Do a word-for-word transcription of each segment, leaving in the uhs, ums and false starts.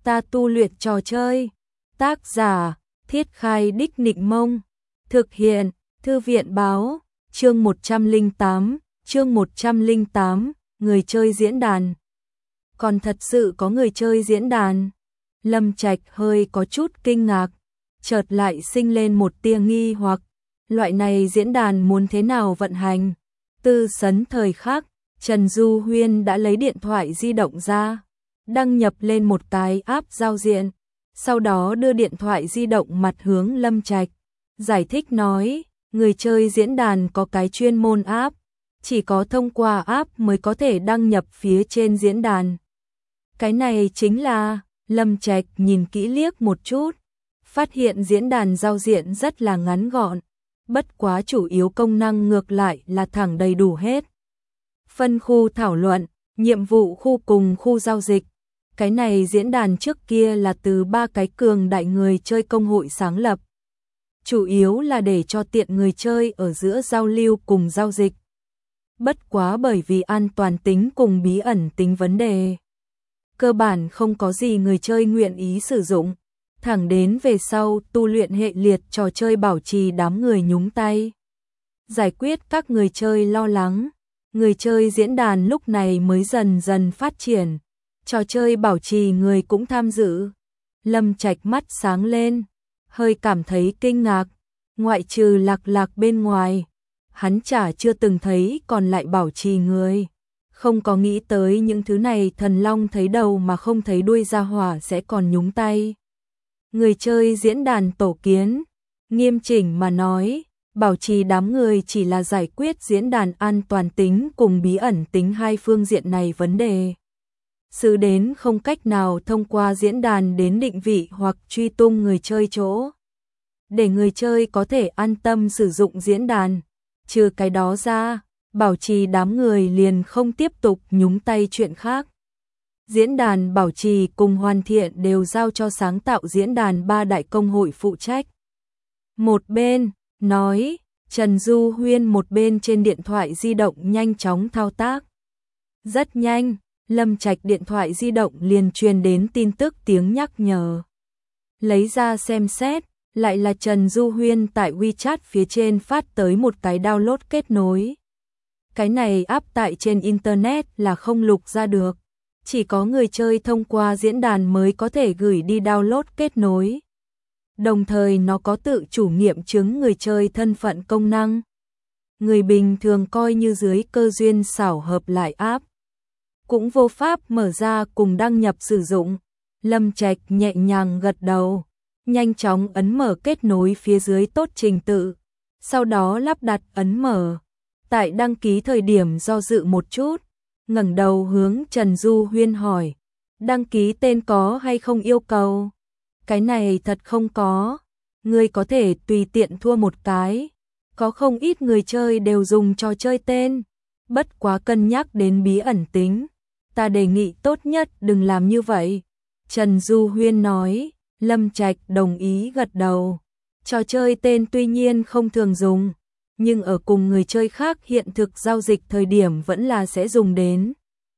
ta tu luyện trò chơi. Tác giả, Thiết Khai Đích Nịnh Mông. Thực hiện, Thư viện Báo. Chương một trăm lẻ tám, chương một trăm lẻ tám, người chơi diễn đàn. Còn thật sự có người chơi diễn đàn? Lâm Trạch hơi có chút kinh ngạc, chợt lại sinh lên một tia nghi hoặc, loại này diễn đàn muốn thế nào vận hành? Tư sấn thời khắc, Trần Du Huyên đã lấy điện thoại di động ra, đăng nhập lên một cái app giao diện, sau đó đưa điện thoại di động mặt hướng Lâm Trạch, giải thích nói, người chơi diễn đàn có cái chuyên môn app, chỉ có thông qua app mới có thể đăng nhập phía trên diễn đàn. Cái này chính là, Lâm Trạch nhìn kỹ liếc một chút, phát hiện diễn đàn giao diện rất là ngắn gọn, bất quá chủ yếu công năng ngược lại là thẳng đầy đủ hết. Phân khu thảo luận, nhiệm vụ khu cùng khu giao dịch. Cái này diễn đàn trước kia là từ ba cái cường đại người chơi công hội sáng lập. Chủ yếu là để cho tiện người chơi ở giữa giao lưu cùng giao dịch. Bất quá bởi vì an toàn tính cùng bí ẩn tính vấn đề, cơ bản không có gì người chơi nguyện ý sử dụng. Thẳng đến về sau tu luyện hệ liệt trò chơi bảo trì đám người nhúng tay, giải quyết các người chơi lo lắng, người chơi diễn đàn lúc này mới dần dần phát triển. Trò chơi bảo trì người cũng tham dự. Lâm Trạch mắt sáng lên, hơi cảm thấy kinh ngạc, ngoại trừ Lạc Lạc bên ngoài, hắn chả chưa từng thấy còn lại bảo trì người. Không có nghĩ tới những thứ này thần long thấy đầu mà không thấy đuôi ra hỏa sẽ còn nhúng tay. Người chơi diễn đàn tổ kiến, nghiêm chỉnh mà nói, bảo trì đám người chỉ là giải quyết diễn đàn an toàn tính cùng bí ẩn tính hai phương diện này vấn đề. Sự đến không cách nào thông qua diễn đàn đến định vị hoặc truy tung người chơi chỗ, để người chơi có thể an tâm sử dụng diễn đàn. Trừ cái đó ra, bảo trì đám người liền không tiếp tục nhúng tay chuyện khác. Diễn đàn bảo trì cùng hoàn thiện đều giao cho sáng tạo diễn đàn ba đại công hội phụ trách. Một bên, nói, Trần Du Huyên một bên trên điện thoại di động nhanh chóng thao tác. Rất nhanh, Lâm Trạch điện thoại di động liền truyền đến tin tức tiếng nhắc nhở. Lấy ra xem xét, lại là Trần Du Huyên tại WeChat phía trên phát tới một cái download kết nối. Cái này app tại trên Internet là không lục ra được, chỉ có người chơi thông qua diễn đàn mới có thể gửi đi download kết nối. Đồng thời nó có tự chủ nghiệm chứng người chơi thân phận công năng. Người bình thường coi như dưới cơ duyên xảo hợp lại app, cũng vô pháp mở ra cùng đăng nhập sử dụng. Lâm Trạch nhẹ nhàng gật đầu, nhanh chóng ấn mở kết nối phía dưới tốt trình tự, sau đó lắp đặt ấn mở. Tại đăng ký thời điểm do dự một chút, ngẩng đầu hướng Trần Du Huyên hỏi, đăng ký tên có hay không yêu cầu? Cái này thật không có, ngươi có thể tùy tiện thua một cái, có không ít người chơi đều dùng trò chơi tên, bất quá cân nhắc đến bí ẩn tính, ta đề nghị tốt nhất đừng làm như vậy. Trần Du Huyên nói. Lâm Trạch đồng ý gật đầu. Trò chơi tên tuy nhiên không thường dùng, nhưng ở cùng người chơi khác hiện thực giao dịch thời điểm vẫn là sẽ dùng đến.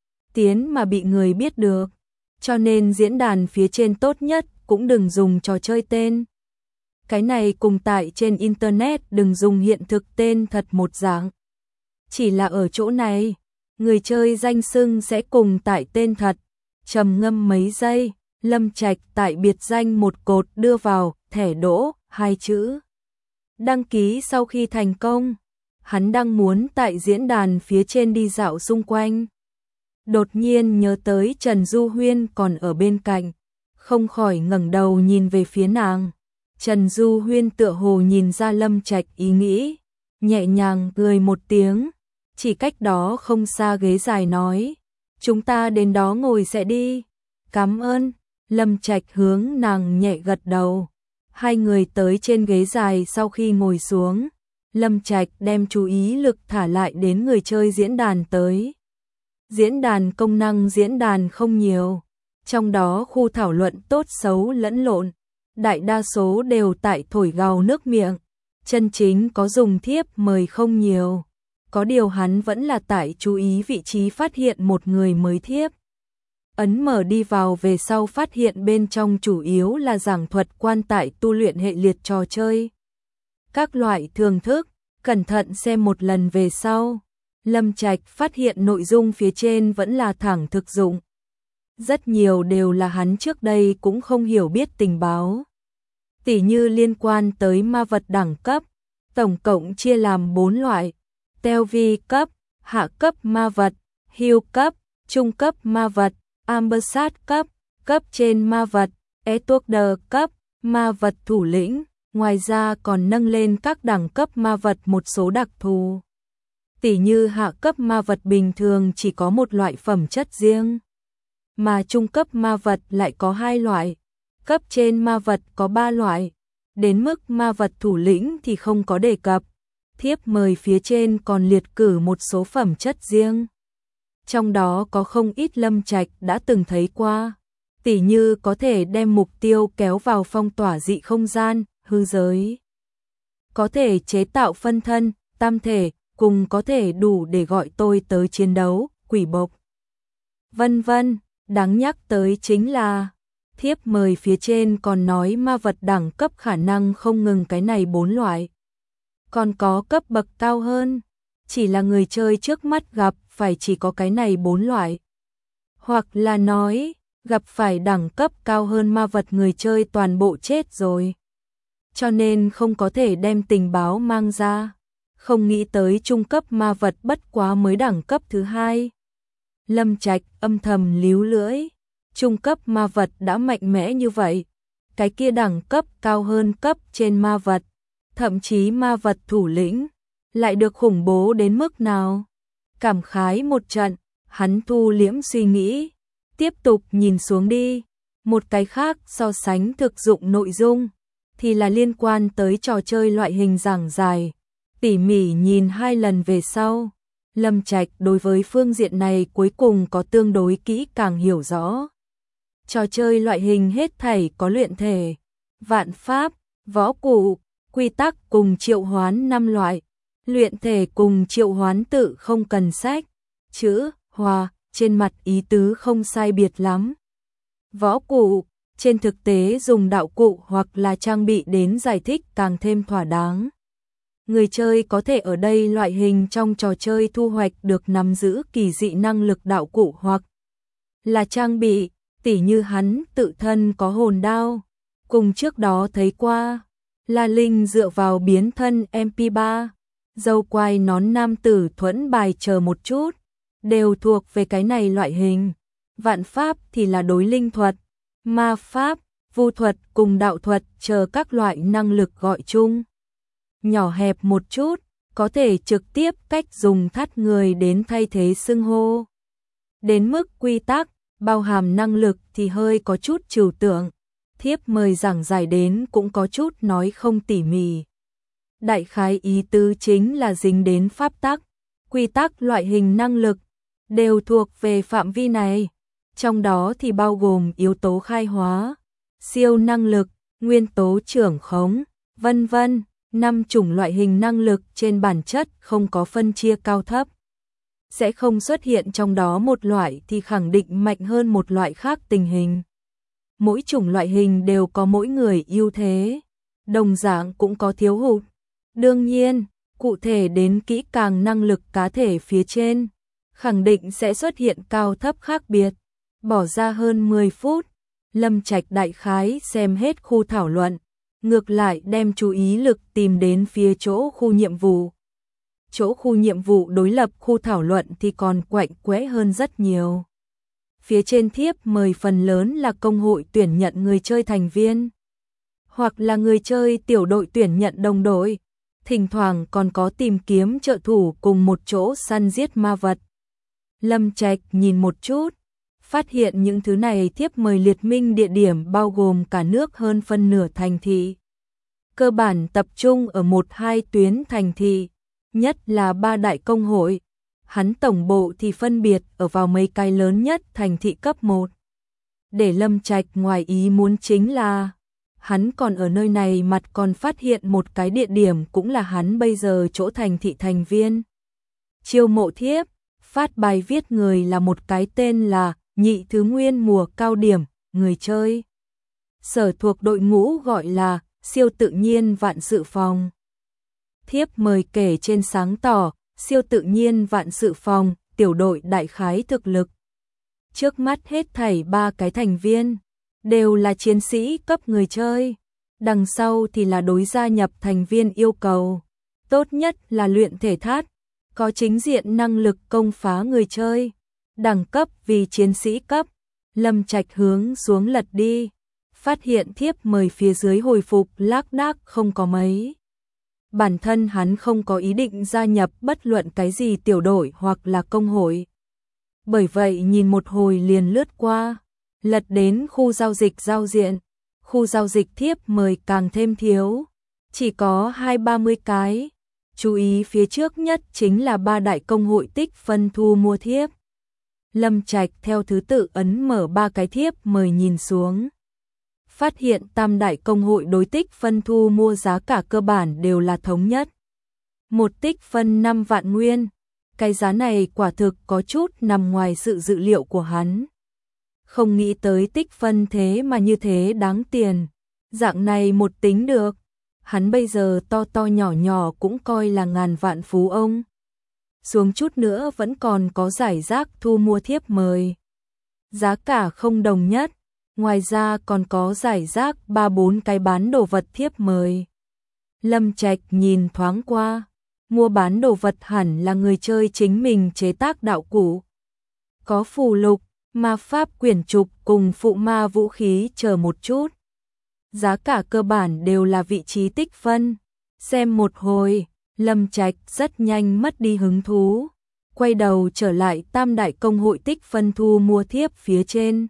Tiến mà bị người biết được, cho nên diễn đàn phía trên tốt nhất cũng đừng dùng trò chơi tên. Cái này cùng tại trên Internet đừng dùng hiện thực tên thật một dạng. Chỉ là ở chỗ này, người chơi danh xưng sẽ cùng tại tên thật. Trầm ngâm mấy giây, Lâm Trạch tại biệt danh một cột đưa vào thẻ đỗ hai chữ. Đăng ký sau khi thành công, hắn đang muốn tại diễn đàn phía trên đi dạo xung quanh. Đột nhiên nhớ tới Trần Du Huyên còn ở bên cạnh, không khỏi ngẩng đầu nhìn về phía nàng. Trần Du Huyên tựa hồ nhìn ra Lâm Trạch ý nghĩ, nhẹ nhàng cười một tiếng, chỉ cách đó không xa ghế dài nói, chúng ta đến đó ngồi sẽ đi. Cảm ơn. Lâm Trạch hướng nàng nhẹ gật đầu. Hai người tới trên ghế dài sau khi ngồi xuống, Lâm Trạch đem chú ý lực thả lại đến người chơi diễn đàn tới. Diễn đàn công năng diễn đàn không nhiều, trong đó khu thảo luận tốt xấu lẫn lộn, đại đa số đều tại thổi gào nước miệng, chân chính có dùng thiếp mời không nhiều. Có điều hắn vẫn là tại chú ý vị trí phát hiện một người mới thiếp. ấn mở đi vào về sau phát hiện bên trong chủ yếu là giảng thuật quan tại tu luyện hệ liệt trò chơi. Các loại thưởng thức, cẩn thận xem một lần về sau, Lâm Trạch phát hiện nội dung phía trên vẫn là thẳng thực dụng. Rất nhiều đều là hắn trước đây cũng không hiểu biết tình báo. Tỉ như liên quan tới ma vật đẳng cấp, tổng cộng chia làm bốn loại: Teo vi cấp, hạ cấp ma vật, hưu cấp, trung cấp ma vật, Ambersat cấp, cấp trên ma vật, Etokder cấp, ma vật thủ lĩnh. Ngoài ra còn nâng lên các đẳng cấp ma vật một số đặc thù. Tỉ như hạ cấp ma vật bình thường chỉ có một loại phẩm chất riêng, mà trung cấp ma vật lại có hai loại, cấp trên ma vật có ba loại, đến mức ma vật thủ lĩnh thì không có đề cập. Thiếp mời phía trên còn liệt cử một số phẩm chất riêng. Trong đó có không ít Lâm Trạch đã từng thấy qua, tỉ như có thể đem mục tiêu kéo vào phong tỏa dị không gian, hư giới. Có thể chế tạo phân thân, tam thể, cùng có thể đủ để gọi tôi tới chiến đấu, quỷ bộc. Vân vân, đáng nhắc tới chính là, thiếp mời phía trên còn nói ma vật đẳng cấp khả năng không ngừng cái này bốn loại. Còn có cấp bậc cao hơn, chỉ là người chơi trước mắt gặp phải chỉ có cái này bốn loại. Hoặc là nói, gặp phải đẳng cấp cao hơn ma vật người chơi toàn bộ chết rồi. Cho nên không có thể đem tình báo mang ra. Không nghĩ tới trung cấp ma vật bất quá mới đẳng cấp thứ hai. Lâm Trạch âm thầm líu lưỡi. Trung cấp ma vật đã mạnh mẽ như vậy. Cái kia đẳng cấp cao hơn cấp trên ma vật. Thậm chí ma vật thủ lĩnh. Lại được khủng bố đến mức nào? Cảm khái một trận. Hắn thu liễm suy nghĩ. Tiếp tục nhìn xuống đi. Một cái khác so sánh thực dụng nội dung. Thì là liên quan tới trò chơi loại hình giảng dài. Tỉ mỉ nhìn hai lần về sau, Lâm Trạch đối với phương diện này cuối cùng có tương đối kỹ càng hiểu rõ. Trò chơi loại hình hết thảy có luyện thể, vạn pháp, võ cụ, quy tắc cùng triệu hoán năm loại. Luyện thể cùng triệu hoán tự không cần sách, chữ, hòa, trên mặt ý tứ không sai biệt lắm. Võ cụ, trên thực tế dùng đạo cụ hoặc là trang bị đến giải thích càng thêm thỏa đáng. Người chơi có thể ở đây loại hình trong trò chơi thu hoạch được nắm giữ kỳ dị năng lực đạo cụ hoặc là trang bị, tỉ như hắn tự thân có hồn đao. Cùng trước đó thấy qua, La Linh dựa vào biến thân em pê ba, dâu quai nón nam tử thuẫn bài chờ một chút, đều thuộc về cái này loại hình. Vạn pháp thì là đối linh thuật, ma pháp, vu thuật cùng đạo thuật chờ các loại năng lực gọi chung. Nhỏ hẹp một chút, có thể trực tiếp cách dùng thắt người đến thay thế xưng hô. Đến mức quy tắc, bao hàm năng lực thì hơi có chút trừu tượng. Thiếp mời giảng giải đến cũng có chút nói không tỉ mỉ. Đại khái ý tứ chính là dính đến pháp tắc, quy tắc loại hình năng lực, đều thuộc về phạm vi này. Trong đó thì bao gồm yếu tố khai hóa, siêu năng lực, nguyên tố trưởng khống, vân vân. Năm chủng loại hình năng lực trên bản chất không có phân chia cao thấp. Sẽ không xuất hiện trong đó một loại thì khẳng định mạnh hơn một loại khác tình hình. Mỗi chủng loại hình đều có mỗi người ưu thế, đồng dạng cũng có thiếu hụt. Đương nhiên, cụ thể đến kỹ càng năng lực cá thể phía trên, khẳng định sẽ xuất hiện cao thấp khác biệt. Bỏ ra hơn mười phút, Lâm Trạch đại khái xem hết khu thảo luận. Ngược lại đem chú ý lực tìm đến phía chỗ khu nhiệm vụ. Chỗ khu nhiệm vụ đối lập khu thảo luận thì còn quạnh quẽ hơn rất nhiều. Phía trên thiếp mời phần lớn là công hội tuyển nhận người chơi thành viên, hoặc là người chơi tiểu đội tuyển nhận đồng đội. Thỉnh thoảng còn có tìm kiếm trợ thủ cùng một chỗ săn giết ma vật. Lâm Trạch nhìn một chút, phát hiện những thứ này thiếp mời liệt minh địa điểm bao gồm cả nước hơn phân nửa thành thị. Cơ bản tập trung ở một hai tuyến thành thị, nhất là ba đại công hội. Hắn tổng bộ thì phân biệt ở vào mấy cái lớn nhất thành thị cấp một. Để Lâm Trạch ngoài ý muốn chính là, hắn còn ở nơi này mặt còn phát hiện một cái địa điểm cũng là hắn bây giờ chỗ thành thị thành viên. Chiêu mộ thiếp, phát bài viết người là một cái tên là nhị thứ nguyên mùa cao điểm, người chơi sở thuộc đội ngũ gọi là siêu tự nhiên vạn sự phòng. Thiếp mời kể trên sáng tỏ, siêu tự nhiên vạn sự phòng, tiểu đội đại khái thực lực. Trước mắt hết thảy ba cái thành viên, đều là chiến sĩ cấp người chơi. Đằng sau thì là đối gia nhập thành viên yêu cầu. Tốt nhất là luyện thể thát, có chính diện năng lực công phá người chơi. Đẳng cấp vì chiến sĩ cấp. Lâm Trạch hướng xuống lật đi, phát hiện thiếp mời phía dưới hồi phục lác đác không có mấy. Bản thân hắn không có ý định gia nhập bất luận cái gì tiểu đội hoặc là công hội. Bởi vậy nhìn một hồi liền lướt qua, lật đến khu giao dịch giao diện. Khu giao dịch thiếp mời càng thêm thiếu, chỉ có hai ba mươi cái. Chú ý phía trước nhất chính là ba đại công hội tích phân thu mua thiếp. Lâm Trạch theo thứ tự ấn mở ba cái thiếp mời nhìn xuống. Phát hiện tam đại công hội đối tích phân thu mua giá cả cơ bản đều là thống nhất. Một tích phân năm vạn nguyên. Cái giá này quả thực có chút nằm ngoài sự dự liệu của hắn. Không nghĩ tới tích phân thế mà như thế đáng tiền. Dạng này một tính được, hắn bây giờ to to nhỏ nhỏ cũng coi là ngàn vạn phú ông. Xuống chút nữa vẫn còn có giải rác thu mua thiếp mời. Giá cả không đồng nhất, ngoài ra còn có giải rác ba bốn cái bán đồ vật thiếp mời. Lâm Trạch nhìn thoáng qua, mua bán đồ vật hẳn là người chơi chính mình chế tác đạo cụ. Có phù lục, ma pháp quyển trục cùng phụ ma vũ khí chờ một chút. Giá cả cơ bản đều là vị trí tích phân. Xem một hồi, Lâm Trạch rất nhanh mất đi hứng thú. Quay đầu trở lại tam đại công hội tích phân thu mua thiếp phía trên.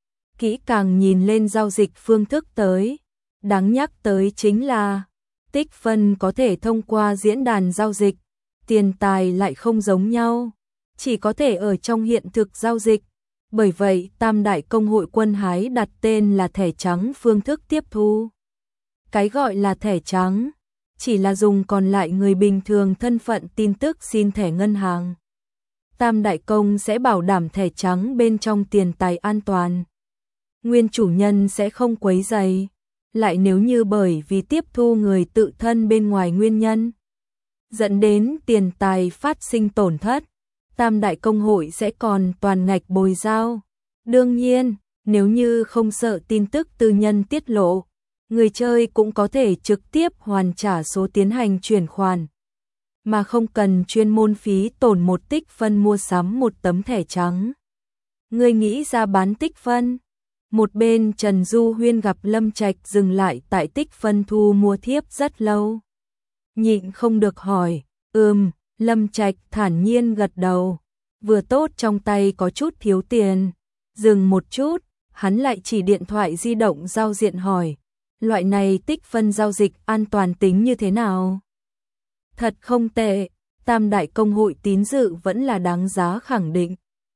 Kỹ càng nhìn lên giao dịch phương thức tới. Đáng nhắc tới chính là tích phân có thể thông qua diễn đàn giao dịch. Tiền tài lại không giống nhau, chỉ có thể ở trong hiện thực giao dịch. Bởi vậy tam đại công hội quân hái đặt tên là thẻ trắng phương thức tiếp thu. Cái gọi là thẻ trắng, chỉ là dùng còn lại người bình thường thân phận tin tức xin thẻ ngân hàng. Tam đại công sẽ bảo đảm thẻ trắng bên trong tiền tài an toàn. Nguyên chủ nhân sẽ không quấy rầy. Lại nếu như bởi vì tiếp thu người tự thân bên ngoài nguyên nhân, dẫn đến tiền tài phát sinh tổn thất, tam đại công hội sẽ còn toàn ngạch bồi giao. Đương nhiên, nếu như không sợ tin tức tư nhân tiết lộ, người chơi cũng có thể trực tiếp hoàn trả số tiến hành chuyển khoản, mà không cần chuyên môn phí tổn một tích phân mua sắm một tấm thẻ trắng. Người nghĩ ra bán tích phân. Một bên Trần Du Huyên gặp Lâm Trạch dừng lại tại tích phân thu mua thiếp rất lâu. Nhịn không được hỏi, ừm, Lâm Trạch thản nhiên gật đầu. Vừa tốt trong tay có chút thiếu tiền. Dừng một chút, hắn lại chỉ điện thoại di động giao diện hỏi, loại này tích phân giao dịch an toàn tính như thế nào? Thật không tệ, tam đại công hội tín dự vẫn là đáng giá khẳng định.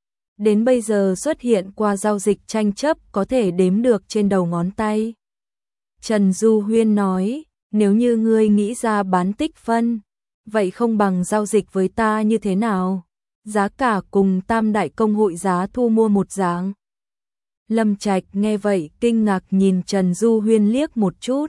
Đến bây giờ xuất hiện qua giao dịch tranh chấp có thể đếm được trên đầu ngón tay. Trần Du Huyên nói, nếu như ngươi nghĩ ra bán tích phân, vậy không bằng giao dịch với ta như thế nào? Giá cả cùng tam đại công hội giá thu mua một dạng. Lâm Trạch nghe vậy kinh ngạc nhìn Trần Du Huyên liếc một chút.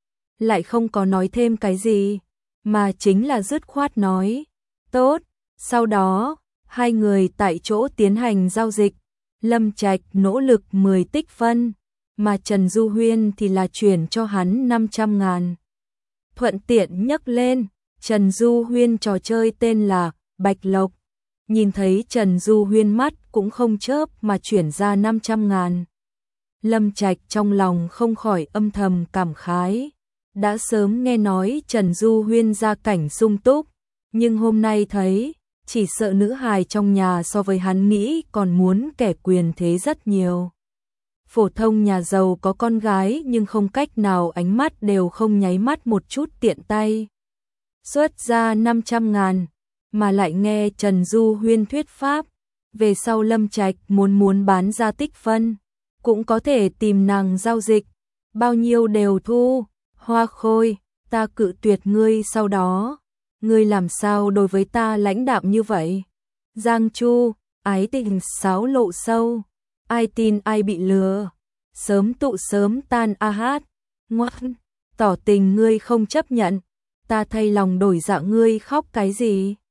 Lại không có nói thêm cái gì, mà chính là dứt khoát nói, tốt, sau đó hai người tại chỗ tiến hành giao dịch. Lâm Trạch nỗ lực mười tích phân, mà Trần Du Huyên thì là chuyển cho hắn năm trăm ngàn. Thuận tiện nhắc lên, Trần Du Huyên trò chơi tên là Bạch Lộc. Nhìn thấy Trần Du Huyên mắt cũng không chớp mà chuyển ra năm trăm ngàn. Lâm Trạch trong lòng không khỏi âm thầm cảm khái. Đã sớm nghe nói Trần Du Huyên gia cảnh sung túc, nhưng hôm nay thấy, chỉ sợ nữ hài trong nhà so với hắn nghĩ còn muốn kẻ quyền thế rất nhiều. Phổ thông nhà giàu có con gái nhưng không cách nào ánh mắt đều không nháy mắt một chút tiện tay. Xuất ra năm trăm ngàn, mà lại nghe Trần Du Huyên thuyết pháp, về sau Lâm Trạch muốn muốn bán ra tích phân, cũng có thể tìm nàng giao dịch, bao nhiêu đều thu. Hoa Khôi, ta cự tuyệt ngươi sau đó, ngươi làm sao đối với ta lãnh đạm như vậy? Giang Chu, ái tình sáo lộ sâu, ai tin ai bị lừa. Sớm tụ sớm tan a hát, ngoan, tỏ tình ngươi không chấp nhận, ta thay lòng đổi dạ ngươi khóc cái gì?